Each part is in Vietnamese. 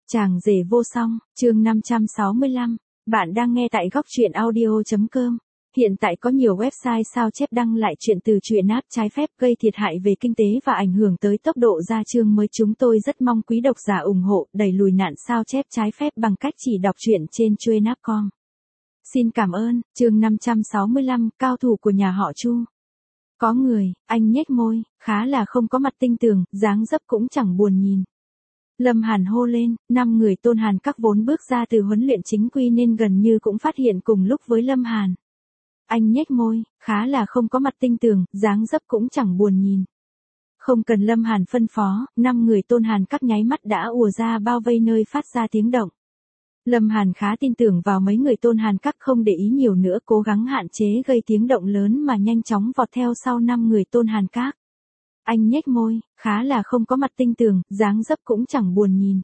Chàng rể vô song, chương 565, bạn đang nghe tại góc truyện audio.com. Hiện tại có nhiều website sao chép đăng lại chuyện từ truyện áp trái phép gây thiệt hại về kinh tế và ảnh hưởng tới tốc độ ra chương mới. Chúng tôi rất mong quý độc giả ủng hộ đẩy lùi nạn sao chép trái phép bằng cách chỉ đọc truyện trên truyện.com. Xin cảm ơn. Chương 565, cao thủ của nhà họ Chu. Có người, anh nhếch môi, khá là không có mặt tinh tường, dáng dấp cũng chẳng buồn nhìn. Lâm Hàn hô lên, 5 người Tôn Hàn Các vốn bước ra từ huấn luyện chính quy nên gần như cũng phát hiện cùng lúc với Lâm Hàn. Anh nhếch môi, khá là không có mặt tinh tường, dáng dấp cũng chẳng buồn nhìn. Không cần Lâm Hàn phân phó, 5 người Tôn Hàn Các nháy mắt đã ùa ra bao vây nơi phát ra tiếng động. Lâm Hàn khá tin tưởng vào mấy người Tôn Hàn Các, không để ý nhiều nữa, cố gắng hạn chế gây tiếng động lớn mà nhanh chóng vọt theo sau 5 người Tôn Hàn Các. Anh nhếch môi, khá là không có mặt tinh tường, dáng dấp cũng chẳng buồn nhìn.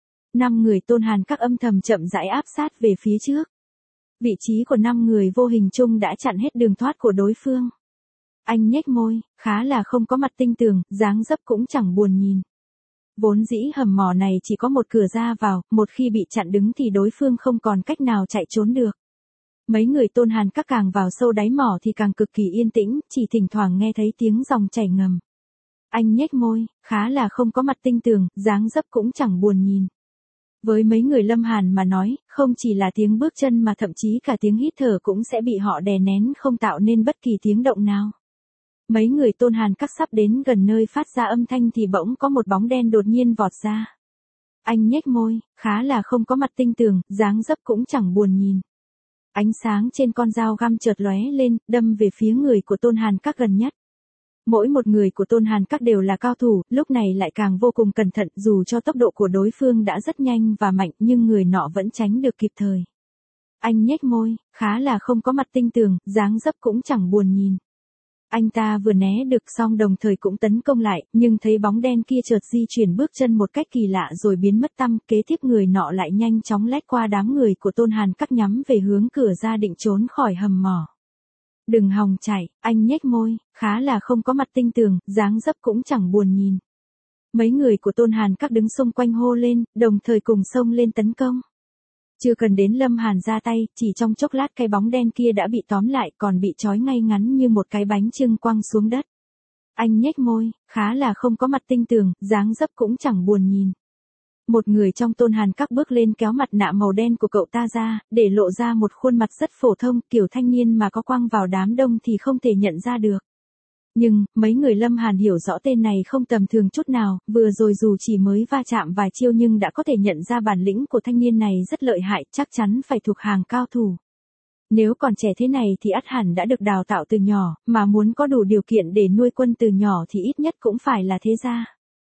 5 người Tôn Hàn Các âm thầm chậm rãi áp sát về phía trước. Vị trí của 5 người vô hình chung đã chặn hết đường thoát của đối phương. Anh nhếch môi, khá là không có mặt tinh tường, dáng dấp cũng chẳng buồn nhìn. Vốn dĩ hầm mỏ này chỉ có một cửa ra vào, một khi bị chặn đứng thì đối phương không còn cách nào chạy trốn được. Mấy người Tôn Hàn Các càng vào sâu đáy mỏ thì càng cực kỳ yên tĩnh, chỉ thỉnh thoảng nghe thấy tiếng dòng chảy ngầm. Anh nhếch môi, khá là không có mặt tinh tường, dáng dấp cũng chẳng buồn nhìn. Với mấy người Lâm Hàn mà nói, không chỉ là tiếng bước chân mà thậm chí cả tiếng hít thở cũng sẽ bị họ đè nén, không tạo nên bất kỳ tiếng động nào. Mấy người Tôn Hàn Các sắp đến gần nơi phát ra âm thanh thì bỗng có một bóng đen đột nhiên vọt ra. Anh nhếch môi, khá là không có mặt tinh tường, dáng dấp cũng chẳng buồn nhìn. Ánh sáng trên con dao găm chợt lóe lên, đâm về phía người của Tôn Hàn Các gần nhất. Mỗi một người của Tôn Hàn Các đều là cao thủ, lúc này lại càng vô cùng cẩn thận, dù cho tốc độ của đối phương đã rất nhanh và mạnh nhưng người nọ vẫn tránh được kịp thời. Anh nhếch môi, khá là không có mặt tinh tường, dáng dấp cũng chẳng buồn nhìn. Anh ta vừa né được xong đồng thời cũng tấn công lại, nhưng thấy bóng đen kia chợt di chuyển bước chân một cách kỳ lạ rồi biến mất tăm, kế tiếp người nọ lại nhanh chóng lách qua đám người của Tôn Hàn Các nhắm về hướng cửa ra định trốn khỏi hầm mỏ. Đừng hòng chạy, anh nhếch môi, khá là không có mặt tinh tường, dáng dấp cũng chẳng buồn nhìn. Mấy người của Tôn Hàn Các đứng xung quanh hô lên, đồng thời cùng xông lên tấn công. Chưa cần đến Lâm Hàn ra tay, chỉ trong chốc lát cái bóng đen kia đã bị tóm lại, còn bị trói ngay ngắn như một cái bánh chưng quăng xuống đất. Anh nhếch môi, khá là không có mặt tinh tường, dáng dấp cũng chẳng buồn nhìn. Một người trong Tôn Hàn Các bước lên kéo mặt nạ màu đen của cậu ta ra, để lộ ra một khuôn mặt rất phổ thông, kiểu thanh niên mà có quăng vào đám đông thì không thể nhận ra được. Nhưng, mấy người Lâm Hàn hiểu rõ tên này không tầm thường chút nào, vừa rồi dù chỉ mới va chạm vài chiêu nhưng đã có thể nhận ra bản lĩnh của thanh niên này rất lợi hại, chắc chắn phải thuộc hàng cao thủ. Nếu còn trẻ thế này thì ắt hẳn đã được đào tạo từ nhỏ, mà muốn có đủ điều kiện để nuôi quân từ nhỏ thì ít nhất cũng phải là thế gia.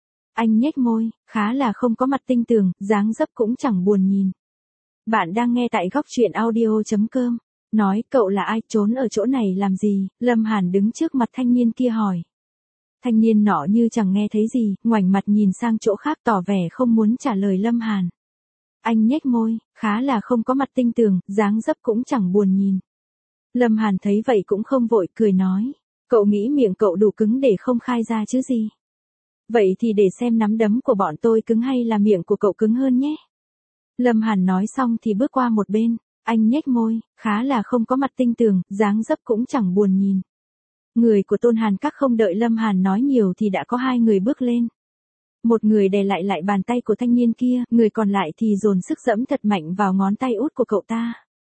Anh nhếch môi, khá là không có mặt tinh tường, dáng dấp cũng chẳng buồn nhìn. Bạn đang nghe tại góc truyện audio.com. Nói, cậu là ai, trốn ở chỗ này làm gì? Lâm Hàn đứng trước mặt thanh niên kia hỏi. Thanh niên nọ như chẳng nghe thấy gì, ngoảnh mặt nhìn sang chỗ khác tỏ vẻ không muốn trả lời Lâm Hàn. Anh nhếch môi, khá là không có mặt tinh tường, dáng dấp cũng chẳng buồn nhìn. Lâm Hàn thấy vậy cũng không vội, cười nói. Cậu nghĩ miệng cậu đủ cứng để không khai ra chứ gì? Vậy thì để xem nắm đấm của bọn tôi cứng hay là miệng của cậu cứng hơn nhé. Lâm Hàn nói xong thì bước qua một bên. Anh nhếch môi, khá là không có mặt tinh tường, dáng dấp cũng chẳng buồn nhìn. Người của Tôn Hàn Các không đợi Lâm Hàn nói nhiều thì đã có 2 người bước lên. Một người đè lại bàn tay của thanh niên kia, người còn lại thì dồn sức giẫm thật mạnh vào ngón tay út của cậu ta.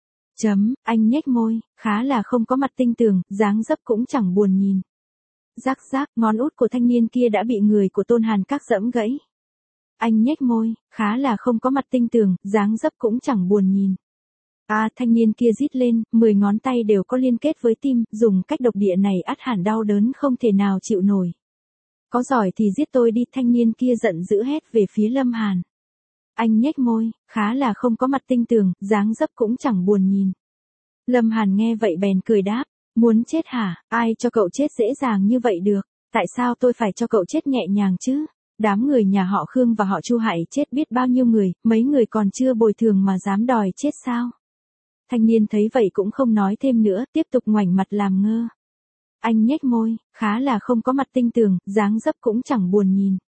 Anh nhếch môi, khá là không có mặt tinh tường, dáng dấp cũng chẳng buồn nhìn. Rắc rác, ngón út của thanh niên kia đã bị người của Tôn Hàn Các giẫm gãy. Anh nhếch môi, khá là không có mặt tinh tường, dáng dấp cũng chẳng buồn nhìn. Thanh niên kia rít lên, 10 ngón tay đều có liên kết với tim, dùng cách độc địa này ắt hẳn đau đớn không thể nào chịu nổi. Có giỏi thì giết tôi đi, thanh niên kia giận dữ hét về phía Lâm Hàn. Anh nhếch môi, khá là không có mặt tinh tường, dáng dấp cũng chẳng buồn nhìn. Lâm Hàn nghe vậy bèn cười đáp, muốn chết hả, ai cho cậu chết dễ dàng như vậy được, tại sao tôi phải cho cậu chết nhẹ nhàng chứ? Đám người nhà họ Khương và họ Chu hại chết biết bao nhiêu người, mấy người còn chưa bồi thường mà dám đòi chết sao? Thanh niên thấy vậy cũng không nói thêm nữa, tiếp tục ngoảnh mặt làm ngơ. Anh nhếch môi, khá là không có mặt tinh tường, dáng dấp cũng chẳng buồn nhìn.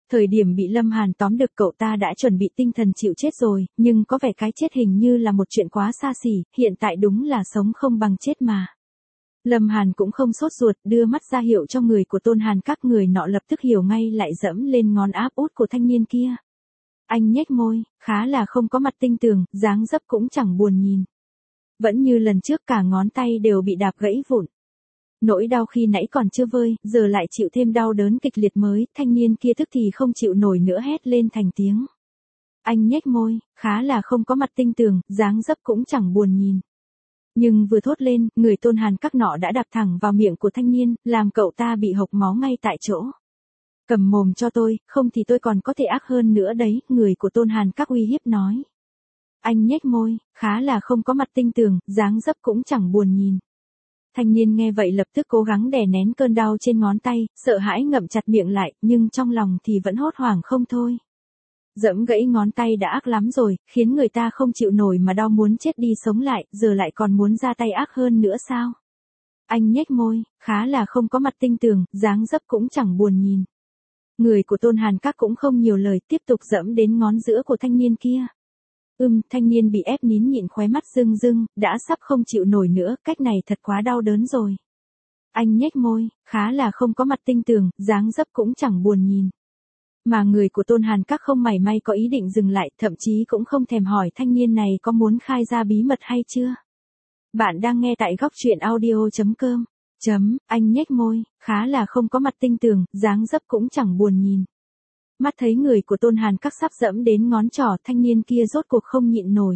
Thời điểm bị Lâm Hàn tóm được cậu ta đã chuẩn bị tinh thần chịu chết rồi, nhưng có vẻ cái chết hình như là một chuyện quá xa xỉ, hiện tại đúng là sống không bằng chết mà. Lâm Hàn cũng không sốt ruột, đưa mắt ra hiệu cho người của Tôn Hàn, các người nọ lập tức hiểu ngay, lại dẫm lên ngón áp út của thanh niên kia. Anh nhếch môi, khá là không có mặt tinh tường, dáng dấp cũng chẳng buồn nhìn. Vẫn như lần trước, cả ngón tay đều bị đạp gãy vụn. Nỗi đau khi nãy còn chưa vơi, giờ lại chịu thêm đau đớn kịch liệt mới, thanh niên kia tức thì không chịu nổi nữa, hét lên thành tiếng. Anh nhếch môi, khá là không có mặt tinh tường, dáng dấp cũng chẳng buồn nhìn. Nhưng vừa thốt lên, người Tôn Hàn các nọ đã đạp thẳng vào miệng của thanh niên, làm cậu ta bị hộc máu ngay tại chỗ. Cầm mồm cho tôi, không thì tôi còn có thể ác hơn nữa đấy, người của Tôn Hàn các uy hiếp nói. Anh nhếch môi, khá là không có mặt tinh tường, dáng dấp cũng chẳng buồn nhìn. Thanh niên nghe vậy lập tức cố gắng đè nén cơn đau trên ngón tay, sợ hãi ngậm chặt miệng lại, nhưng trong lòng thì vẫn hốt hoảng không thôi. Dẫm gãy ngón tay đã ác lắm rồi, khiến người ta không chịu nổi mà đau muốn chết đi sống lại, giờ lại còn muốn ra tay ác hơn nữa sao? Anh nhếch môi, khá là không có mặt tinh tường, dáng dấp cũng chẳng buồn nhìn. Người của Tôn Hàn các cũng không nhiều lời, tiếp tục dẫm đến ngón giữa của thanh niên kia. Thanh niên bị ép nín nhịn, khóe mắt rưng rưng, đã sắp không chịu nổi nữa, cách này thật quá đau đớn rồi. Anh nhếch môi, khá là không có mặt tinh tường, dáng dấp cũng chẳng buồn nhìn. Mà người của Tôn Hàn các không mảy may có ý định dừng lại, thậm chí cũng không thèm hỏi thanh niên này có muốn khai ra bí mật hay chưa. Bạn đang nghe tại góc truyện audio.com. Anh nhếch môi, khá là không có mặt tinh tường, dáng dấp cũng chẳng buồn nhìn. Mắt thấy người của Tôn Hàn các sắp dẫm đến ngón trỏ, thanh niên kia rốt cuộc không nhịn nổi.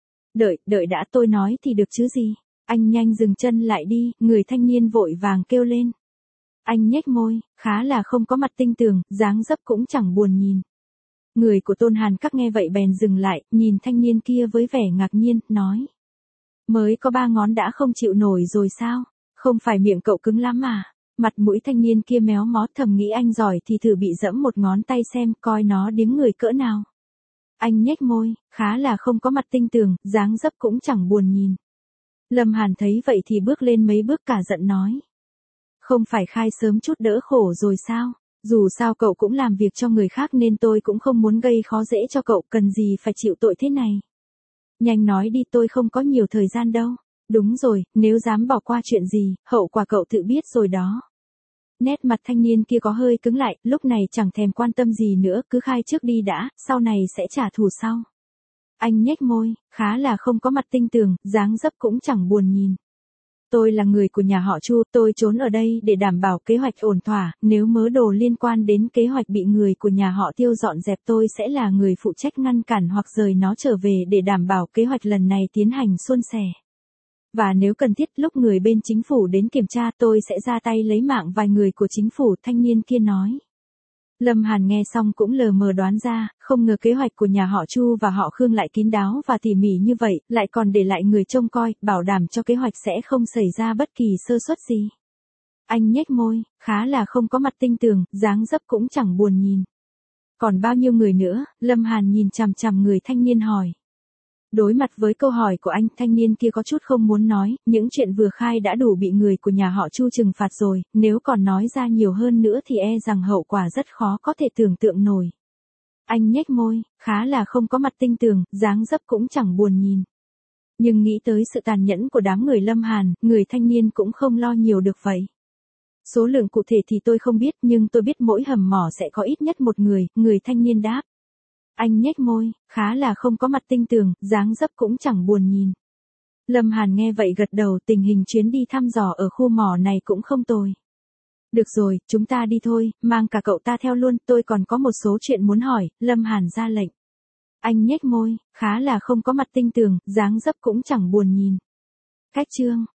Đợi đã, tôi nói thì được chứ gì. Anh nhanh dừng chân lại đi, người thanh niên vội vàng kêu lên. Anh nhếch môi, khá là không có mặt tinh tường, dáng dấp cũng chẳng buồn nhìn. Người của Tôn Hàn các nghe vậy bèn dừng lại, nhìn thanh niên kia với vẻ ngạc nhiên, nói. Mới có 3 ngón đã không chịu nổi rồi sao? Không phải miệng cậu cứng lắm à? Mặt mũi thanh niên kia méo mó, thầm nghĩ anh giỏi thì thử bị dẫm một ngón tay xem, coi nó điếng người cỡ nào. Anh nhếch môi, khá là không có mặt tinh tường, dáng dấp cũng chẳng buồn nhìn. Lâm Hàn thấy vậy thì bước lên mấy bước cả giận nói. Không phải khai sớm chút đỡ khổ rồi sao? Dù sao cậu cũng làm việc cho người khác nên tôi cũng không muốn gây khó dễ cho cậu, cần gì phải chịu tội thế này. Nhanh nói đi, tôi không có nhiều thời gian đâu. Đúng rồi, nếu dám bỏ qua chuyện gì, hậu quả cậu tự biết rồi đó. Nét mặt thanh niên kia có hơi cứng lại, lúc này chẳng thèm quan tâm gì nữa, cứ khai trước đi đã, sau này sẽ trả thù sau. Anh nhếch môi, khá là không có mặt tinh tường, dáng dấp cũng chẳng buồn nhìn. Tôi là người của nhà họ Chu, tôi trốn ở đây để đảm bảo kế hoạch ổn thỏa, nếu mớ đồ liên quan đến kế hoạch bị người của nhà họ Tiêu dọn dẹp, tôi sẽ là người phụ trách ngăn cản hoặc rời nó trở về để đảm bảo kế hoạch lần này tiến hành suôn sẻ. Và nếu cần thiết, lúc người bên chính phủ đến kiểm tra, tôi sẽ ra tay lấy mạng vài người của chính phủ, thanh niên kia nói. Lâm Hàn nghe xong cũng lờ mờ đoán ra, không ngờ kế hoạch của nhà họ Chu và họ Khương lại kín đáo và tỉ mỉ như vậy, lại còn để lại người trông coi, bảo đảm cho kế hoạch sẽ không xảy ra bất kỳ sơ suất gì. Anh nhếch môi, khá là không có mặt tinh tường, dáng dấp cũng chẳng buồn nhìn. Còn bao nhiêu người nữa? Lâm Hàn nhìn chằm chằm người thanh niên hỏi. Đối mặt với câu hỏi của anh, thanh niên kia có chút không muốn nói, những chuyện vừa khai đã đủ bị người của nhà họ Chu trừng phạt rồi, nếu còn nói ra nhiều hơn nữa thì e rằng hậu quả rất khó có thể tưởng tượng nổi. Anh nhếch môi, khá là không có mặt tinh tường, dáng dấp cũng chẳng buồn nhìn. Nhưng nghĩ tới sự tàn nhẫn của đám người Lâm Hàn, người thanh niên cũng không lo nhiều được vậy. Số lượng cụ thể thì tôi không biết, nhưng tôi biết mỗi hầm mỏ sẽ có ít nhất một người thanh niên đáp. Anh nhếch môi, khá là không có mặt tinh tường, dáng dấp cũng chẳng buồn nhìn. Lâm Hàn nghe vậy gật đầu, tình hình chuyến đi thăm dò ở khu mỏ này cũng không tồi. Được rồi, chúng ta đi thôi, mang cả cậu ta theo luôn, tôi còn có một số chuyện muốn hỏi, Lâm Hàn ra lệnh. Anh nhếch môi, khá là không có mặt tinh tường, dáng dấp cũng chẳng buồn nhìn. Cách chương